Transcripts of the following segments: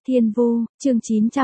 Thiên Vu, chương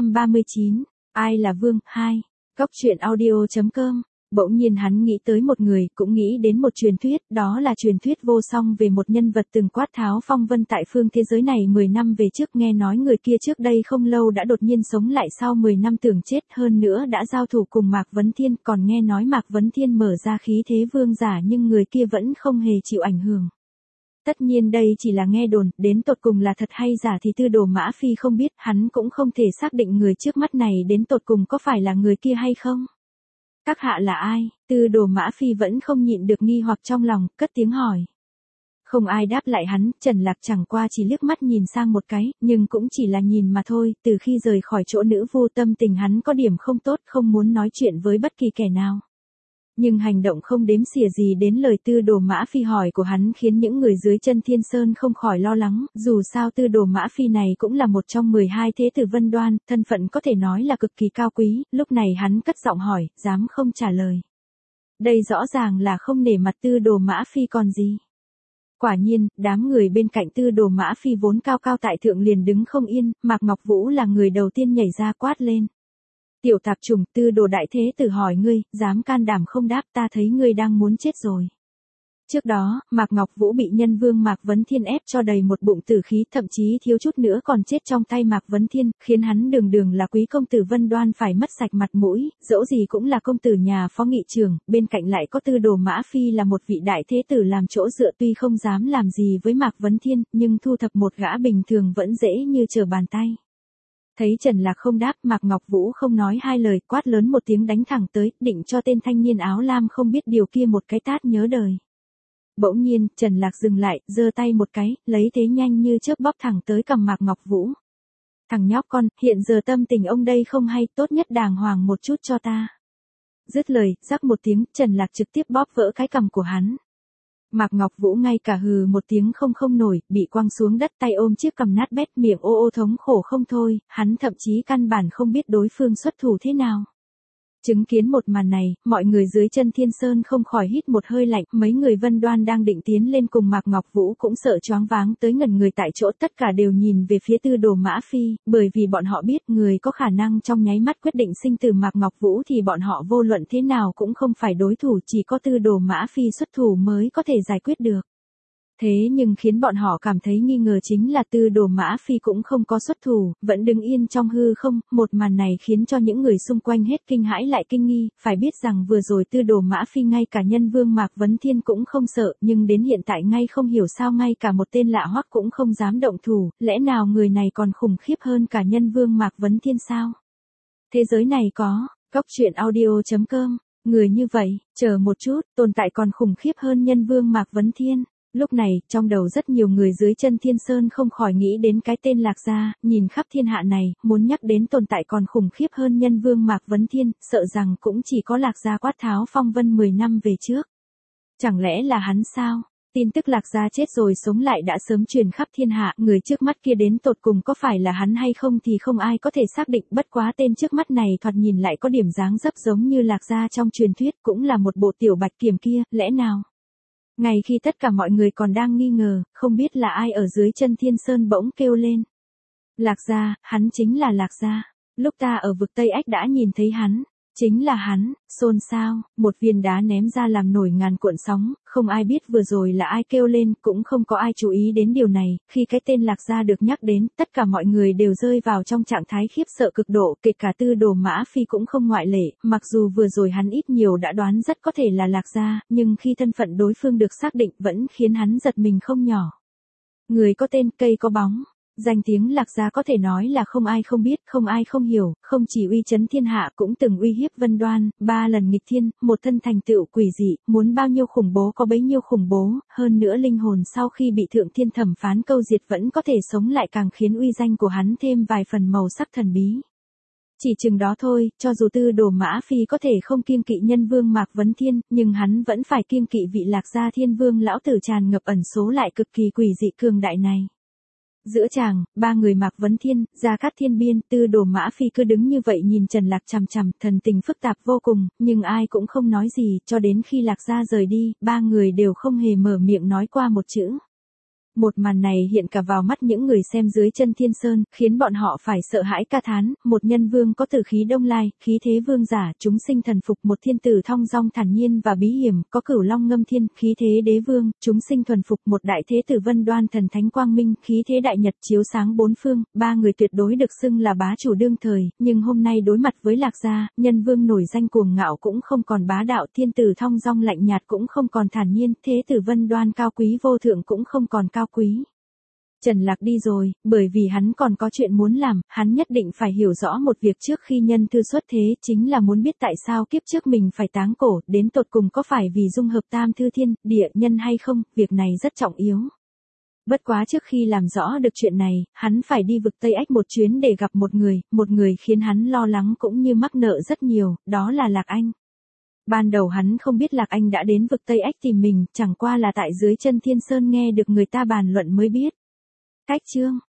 939, ai là Vương, 2, Cóc truyện audio.com. Bỗng nhiên hắn nghĩ tới một người, cũng nghĩ đến một truyền thuyết, đó là truyền thuyết vô song về một nhân vật từng quát tháo phong vân tại phương thế giới này 10 năm về trước. Nghe nói người kia trước đây không lâu đã đột nhiên sống lại sau 10 năm tưởng chết, hơn nữa đã giao thủ cùng Mạc Vấn Thiên, còn nghe nói Mạc Vấn Thiên mở ra khí thế vương giả nhưng người kia vẫn không hề chịu ảnh hưởng. Tất nhiên đây chỉ là nghe đồn, đến tột cùng là thật hay giả thì Tư Đồ Mã Phi không biết, hắn cũng không thể xác định người trước mắt này đến tột cùng có phải là người kia hay không. Các hạ là ai? Tư Đồ Mã Phi vẫn không nhịn được nghi hoặc trong lòng, cất tiếng hỏi. Không ai đáp lại hắn, Trần Lạc chẳng qua chỉ liếc mắt nhìn sang một cái, nhưng cũng chỉ là nhìn mà thôi, từ khi rời khỏi chỗ nữ vu tâm tình hắn có điểm không tốt, không muốn nói chuyện với bất kỳ kẻ nào. Nhưng hành động không đếm xỉa gì đến lời Tư Đồ Mã Phi hỏi của hắn khiến những người dưới chân Thiên Sơn không khỏi lo lắng, dù sao Tư Đồ Mã Phi này cũng là một trong 12 thế tử Vân Đoan, thân phận có thể nói là cực kỳ cao quý, lúc này hắn cất giọng hỏi, dám không trả lời. Đây rõ ràng là không nể mặt Tư Đồ Mã Phi còn gì. Quả nhiên, đám người bên cạnh Tư Đồ Mã Phi vốn cao cao tại thượng liền đứng không yên, Mạc Ngọc Vũ là người đầu tiên nhảy ra quát lên. Tiểu tạp trùng, Tư Đồ đại thế tử hỏi ngươi, dám can đảm không đáp, ta thấy ngươi đang muốn chết rồi. Trước đó, Mạc Ngọc Vũ bị nhân vương Mạc Vấn Thiên ép cho đầy một bụng tử khí, thậm chí thiếu chút nữa còn chết trong tay Mạc Vấn Thiên, khiến hắn đường đường là quý công tử Vân Đoan phải mất sạch mặt mũi, dẫu gì cũng là công tử nhà phó nghị trường, bên cạnh lại có Tư Đồ Mã Phi là một vị đại thế tử làm chỗ dựa, tuy không dám làm gì với Mạc Vấn Thiên, nhưng thu thập một gã bình thường vẫn dễ như trở bàn tay. Thấy Trần Lạc không đáp, Mạc Ngọc Vũ không nói hai lời, quát lớn một tiếng đánh thẳng tới, định cho tên thanh niên áo lam không biết điều kia một cái tát nhớ đời. Bỗng nhiên, Trần Lạc dừng lại, giơ tay một cái, lấy thế nhanh như chớp bóp thẳng tới cằm Mạc Ngọc Vũ. Thằng nhóc con, hiện giờ tâm tình ông đây không hay, tốt nhất đàng hoàng một chút cho ta. Dứt lời, rắc một tiếng, Trần Lạc trực tiếp bóp vỡ cái cằm của hắn. Mạc Ngọc Vũ ngay cả hừ một tiếng không nổi, bị quăng xuống đất, tay ôm chiếc cằm nát bét, miệng ô ô thống khổ không thôi, hắn thậm chí căn bản không biết đối phương xuất thủ thế nào. Chứng kiến một màn này, mọi người dưới chân Thiên Sơn không khỏi hít một hơi lạnh, mấy người Vân Đoan đang định tiến lên cùng Mạc Ngọc Vũ cũng sợ choáng váng tới ngẩn người tại chỗ, tất cả đều nhìn về phía Tư Đồ Mã Phi, bởi vì bọn họ biết người có khả năng trong nháy mắt quyết định sinh tử Mạc Ngọc Vũ thì bọn họ vô luận thế nào cũng không phải đối thủ, chỉ có Tư Đồ Mã Phi xuất thủ mới có thể giải quyết được. Thế nhưng khiến bọn họ cảm thấy nghi ngờ chính là Tư Đồ Mã Phi cũng không có xuất thủ, vẫn đứng yên trong hư không, một màn này khiến cho những người xung quanh hết kinh hãi lại kinh nghi, phải biết rằng vừa rồi Tư Đồ Mã Phi ngay cả nhân vương Mạc Vấn Thiên cũng không sợ, nhưng đến hiện tại ngay không hiểu sao ngay cả một tên lạ hoắc cũng không dám động thủ, lẽ nào người này còn khủng khiếp hơn cả nhân vương Mạc Vấn Thiên sao? Thế giới này có, Cóc truyện audio.com, người như vậy, chờ một chút, tồn tại còn khủng khiếp hơn nhân vương Mạc Vấn Thiên. Lúc này, trong đầu rất nhiều người dưới chân Thiên Sơn không khỏi nghĩ đến cái tên Lạc Gia, nhìn khắp thiên hạ này, muốn nhắc đến tồn tại còn khủng khiếp hơn nhân vương Mạc Vấn Thiên, sợ rằng cũng chỉ có Lạc Gia quát tháo phong vân 10 năm về trước. Chẳng lẽ là hắn sao? Tin tức Lạc Gia chết rồi sống lại đã sớm truyền khắp thiên hạ, người trước mắt kia đến tột cùng có phải là hắn hay không thì không ai có thể xác định, bất quá tên trước mắt này thoạt nhìn lại có điểm dáng dấp giống như Lạc Gia trong truyền thuyết, cũng là một bộ tiểu bạch kiểm kia, lẽ nào? Ngay khi tất cả mọi người còn đang nghi ngờ, không biết là ai ở dưới chân Thiên Sơn bỗng kêu lên. Lạc Gia, hắn chính là Lạc Gia. Lúc ta ở vực Tây Ách đã nhìn thấy hắn. Chính là hắn, xôn xao, một viên đá ném ra làm nổi ngàn cuộn sóng, không ai biết vừa rồi là ai kêu lên, cũng không có ai chú ý đến điều này, khi cái tên Lạc Gia được nhắc đến, tất cả mọi người đều rơi vào trong trạng thái khiếp sợ cực độ, kể cả Tư Đồ Mã Phi cũng không ngoại lệ, mặc dù vừa rồi hắn ít nhiều đã đoán rất có thể là Lạc Gia, nhưng khi thân phận đối phương được xác định vẫn khiến hắn giật mình không nhỏ. Người có tên, cây có bóng. Danh tiếng Lạc Gia có thể nói là không ai không biết, không ai không hiểu, không chỉ uy chấn thiên hạ cũng từng uy hiếp Vân Đoan, 3 lần nghịch thiên, một thân thành tựu quỷ dị, muốn bao nhiêu khủng bố có bấy nhiêu khủng bố, hơn nữa linh hồn sau khi bị thượng thiên thẩm phán câu diệt vẫn có thể sống lại càng khiến uy danh của hắn thêm vài phần màu sắc thần bí. Chỉ chừng đó thôi, cho dù Tư Đồ Mã Phi có thể không kiêng kỵ nhân vương Mạc Vấn Thiên, nhưng hắn vẫn phải kiêng kỵ vị Lạc Gia thiên vương lão tử tràn ngập ẩn số lại cực kỳ quỷ dị cường đại này. Giữa chàng, ba người Mạc Vấn Thiên, Gia Cát Thiên Biên, Tư Đồ Mã Phi cứ đứng như vậy nhìn Trần Lạc chằm chằm, thần tình phức tạp vô cùng, nhưng ai cũng không nói gì, cho đến khi Lạc Gia rời đi, ba người đều không hề mở miệng nói qua một chữ. Một màn này hiện cả vào mắt những người xem dưới chân Thiên Sơn, khiến bọn họ phải sợ hãi ca thán, một nhân vương có tử khí đông lai, khí thế vương giả, chúng sinh thần phục, một thiên tử thong dong thản nhiên và bí hiểm, có cửu long ngâm thiên, khí thế đế vương, chúng sinh thuần phục, một đại thế tử vân đoan thần thánh quang minh, khí thế đại nhật chiếu sáng bốn phương, ba người tuyệt đối được xưng là bá chủ đương thời, nhưng hôm nay đối mặt với Lạc Gia, nhân vương nổi danh cuồng ngạo cũng không còn bá đạo, thiên tử thong dong lạnh nhạt cũng không còn thản nhiên, thế tử vân đoan cao quý vô thượng cũng không còn cao quý. Trần Lạc đi rồi, bởi vì hắn còn có chuyện muốn làm, hắn nhất định phải hiểu rõ một việc trước khi nhân thư xuất thế, chính là muốn biết tại sao kiếp trước mình phải táng cổ, đến tột cùng có phải vì dung hợp tam thư thiên, địa, nhân hay không, việc này rất trọng yếu. Bất quá trước khi làm rõ được chuyện này, hắn phải đi vực Tây Ách một chuyến để gặp một người khiến hắn lo lắng cũng như mắc nợ rất nhiều, đó là Lạc Anh. Ban đầu hắn không biết Lạc Anh đã đến vực Tây Ách tìm mình, chẳng qua là tại dưới chân Thiên Sơn nghe được người ta bàn luận mới biết. Cách chương